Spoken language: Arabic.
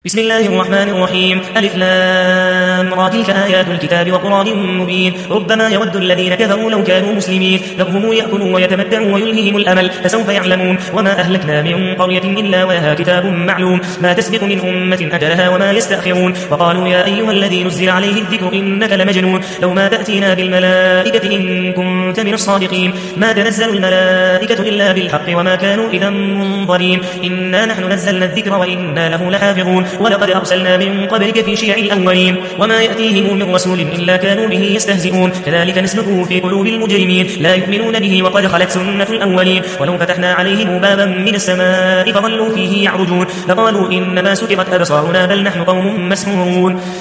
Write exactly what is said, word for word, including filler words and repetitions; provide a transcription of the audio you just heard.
بسم الله الرحمن الرحيم ألف لام را تلك آيات الكتاب وقرآن مبين ربما يود الذين كفروا لو كانوا مسلمين ذرهم يأكلوا ويتمتعوا ويلههم الأمل فسوف يعلمون وما أهلكنا من قرية إلا ولها كتاب معلوم ما تسبق من أمة أجلها وما يستأخرون وقالوا يا أيها الذي نزل عليه الذكر إنك لمجنون لو ما تأتينا بالملائكة إن كنت من الصادقين ما تنزل الملائكة إلا بالحق وما كانوا إذا منظرين إنا نحن نزلنا الذكر وإنا له لحافظون ولقد أرسلنا من قبلك في شيع الأولين وما يأتيهم من رسول إلا كانوا به يستهزئون كذلك نسلكه في قلوب المجرمين لا يؤمنون به وقد خلت سنة الأولين ولو فتحنا عليهم بابا من السماء فظلوا فيه يعرجون لقالوا إنما سكرت أبصارنا بل نحن قوم مسحورون